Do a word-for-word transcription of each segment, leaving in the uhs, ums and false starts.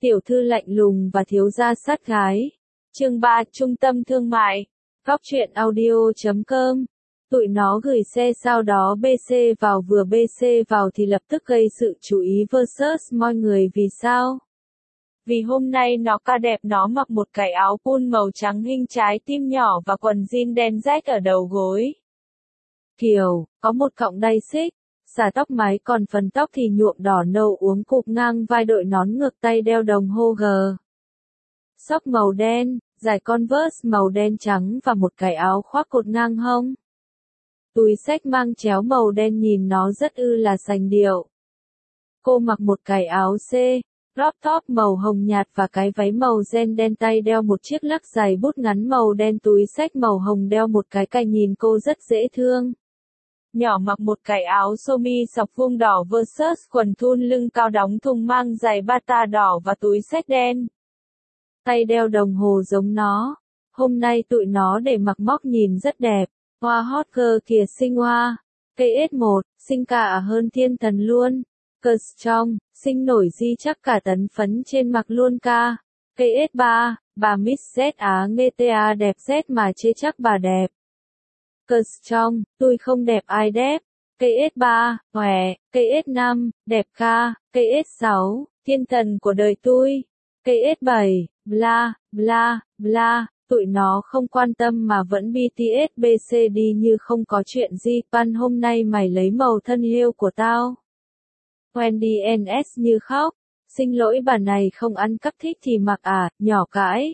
Tiểu thư lạnh lùng và thiếu gia sát gái. Chương ba, Trung tâm thương mại. Góc truyện audio chấm com. Tụi nó gửi xe sau đó bê xê vào, vừa bê xê vào thì lập tức gây sự chú ý versus mọi người. Vì sao? Vì hôm nay nó ca đẹp, nó mặc một cái áo pun màu trắng hình trái tim nhỏ và quần jean đen rách ở đầu gối. Kiểu, có một cọng đay xích, xả tóc mái, còn phần tóc thì nhuộm đỏ nâu uốn cụp ngang vai, đội nón ngược, tay đeo đồng hồ G. Sóc màu đen, giày Converse màu đen trắng và một cái áo khoác cột ngang hông. Túi xách mang chéo màu đen, nhìn nó rất ư là sành điệu. Cô mặc một cái áo C, crop top màu hồng nhạt và cái váy màu ren đen, tay đeo một chiếc lắc giày bút ngắn màu đen, túi xách màu hồng, đeo một cái cài, nhìn cô rất dễ thương. Nhỏ mặc một cái áo sơ mi sọc vuông đỏ versus quần thun lưng cao đóng thùng, mang giày bata đỏ và túi xách đen. Tay đeo đồng hồ giống nó. Hôm nay tụi nó để mặc móc nhìn rất đẹp. Hoa hot girl kìa, xinh hoa. ca ét một, xinh cả hơn thiên thần luôn. Cơ trong, xinh nổi di chắc cả tấn phấn trên mặc luôn ca. ca ét ba, bà Miss Z Á nghe ta đẹp Z mà chê chắc bà đẹp. Cơ trong, tôi không đẹp ai đẹp. ca ét ba, khỏe. ca ét năm, đẹp ca. ca ét sáu, thiên thần của đời tôi. ca ét bảy, bla, bla, bla. Tụi nó không quan tâm mà vẫn bê tê ét bê xê đi như không có chuyện gì. Pan, hôm nay mày lấy màu thân yêu của tao. Wendy en ét như khóc. Xin lỗi bà này không ăn cắp, thích thì mặc à, nhỏ cãi.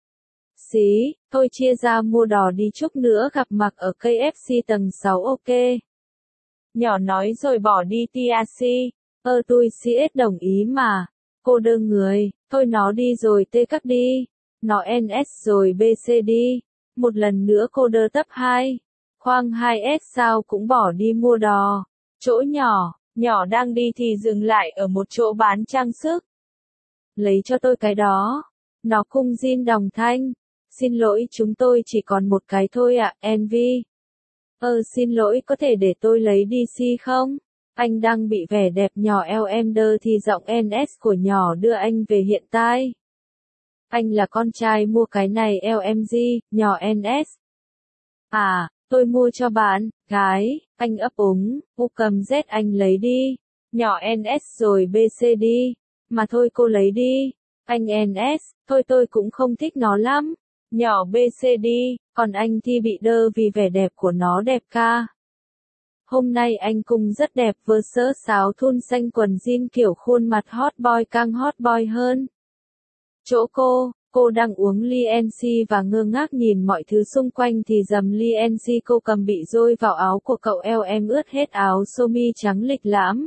Xí, thôi chia ra mua đò đi, chút nữa gặp mặc ở ca ép xê tầng sáu ok. Nhỏ nói rồi bỏ đi tê a xê. Ơ tôi xê ét đồng ý mà. Cô đơ người, thôi nó đi rồi tê cắp đi. Nó en ét rồi bê xê đi. Một lần nữa cô đơ tấp hai. Khoang hai ét sao cũng bỏ đi mua đò. Chỗ nhỏ, nhỏ đang đi thì dừng lại ở một chỗ bán trang sức. Lấy cho tôi cái đó. Nó cung jean đồng thanh. Xin lỗi, chúng tôi chỉ còn một cái thôi ạ, à, Envy. Ờ xin lỗi, có thể để tôi lấy đê xê không? Anh đang bị vẻ đẹp nhỏ eo em đơ thì giọng en ét của nhỏ đưa anh về hiện tại. Anh là con trai mua cái này eo em gì, nhỏ en ét. À, tôi mua cho bạn, gái, anh ấp úng, u cầm Z anh lấy đi. Nhỏ en ét rồi bê xê đi. Mà thôi cô lấy đi. Anh en ét, thôi tôi cũng không thích nó lắm. Nhỏ bê xê đi, còn anh thì bị đơ vì vẻ đẹp của nó đẹp ca. Hôm nay anh cung rất đẹp versus áo thun xanh quần jean kiểu khuôn mặt hot boy, càng hot boy hơn. Chỗ cô, cô đang uống ly en xê và ngơ ngác nhìn mọi thứ xung quanh thì dầm ly en xê cô cầm bị dôi vào áo của cậu, eo em ướt hết áo sơ mi trắng lịch lãm.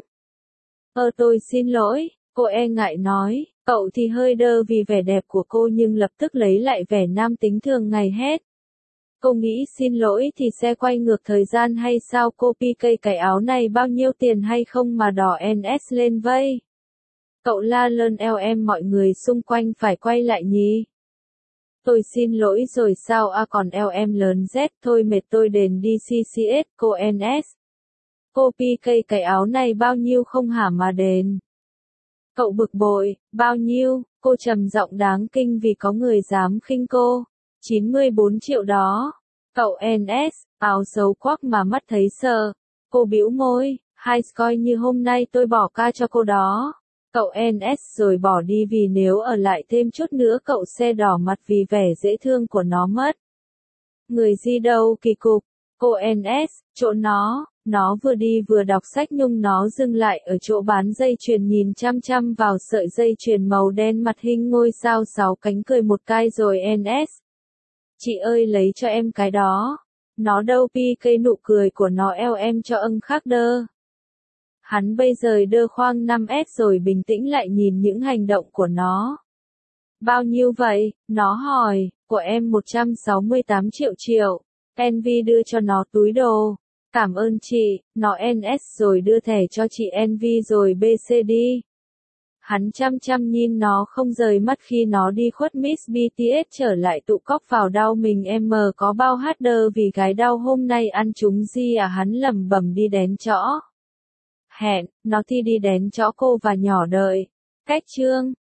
Ơ tôi xin lỗi, cô e ngại nói. Cậu thì hơi đơ vì vẻ đẹp của cô nhưng lập tức lấy lại vẻ nam tính thường ngày hết. Cô nghĩ xin lỗi thì sẽ quay ngược thời gian hay sao? Cô pi cây cái áo này bao nhiêu tiền hay không mà đỏ en ét lên vây? Cậu la lớn eo em, mọi người xung quanh phải quay lại nhỉ? Tôi xin lỗi rồi sao à, còn eo em lớn Z thôi, mệt tôi đền đi xê xê ét, cô en ét. Cô pi cây cái áo này bao nhiêu không hả mà đền? Cậu bực bội, bao nhiêu? Cô trầm giọng đáng kinh vì có người dám khinh cô. chín mươi bốn triệu đó. Cậu en ét, áo xấu quắc mà mắt thấy sợ. Cô bĩu môi, hay coi như hôm nay tôi bỏ ca cho cô đó. Cậu en ét rồi bỏ đi vì nếu ở lại thêm chút nữa cậu sẽ đỏ mặt vì vẻ dễ thương của nó mất. Người gì đâu kỳ cục. Cô en ét, chỗ nó. Nó vừa đi vừa đọc sách nhung, nó dừng lại ở chỗ bán dây chuyền nhìn chăm chăm vào sợi dây chuyền màu đen mặt hình ngôi sao sáu cánh, cười một cái rồi en ét. Chị ơi lấy cho em cái đó. Nó đâu pi cây nụ cười của nó eo em cho ưng khác đơ. Hắn bây giờ đơ khoang năm ét rồi bình tĩnh lại nhìn những hành động của nó. Bao nhiêu vậy? Nó hỏi, của em một trăm sáu mươi tám triệu triệu. Envy đưa cho nó túi đồ. Cảm ơn chị, nó en ét rồi đưa thẻ cho chị Envy rồi bê xê đi. Hắn chăm chăm nhìn nó không rời mắt khi nó đi khuất Miss bê tê ét trở lại tụ cóc vào đau mình em mờ có bao hát đơ vì gái đau hôm nay ăn chúng gì à, hắn lẩm bẩm đi đén chõ. Hẹn, nó thi đi đén chõ cô và nhỏ đợi. Cách chương.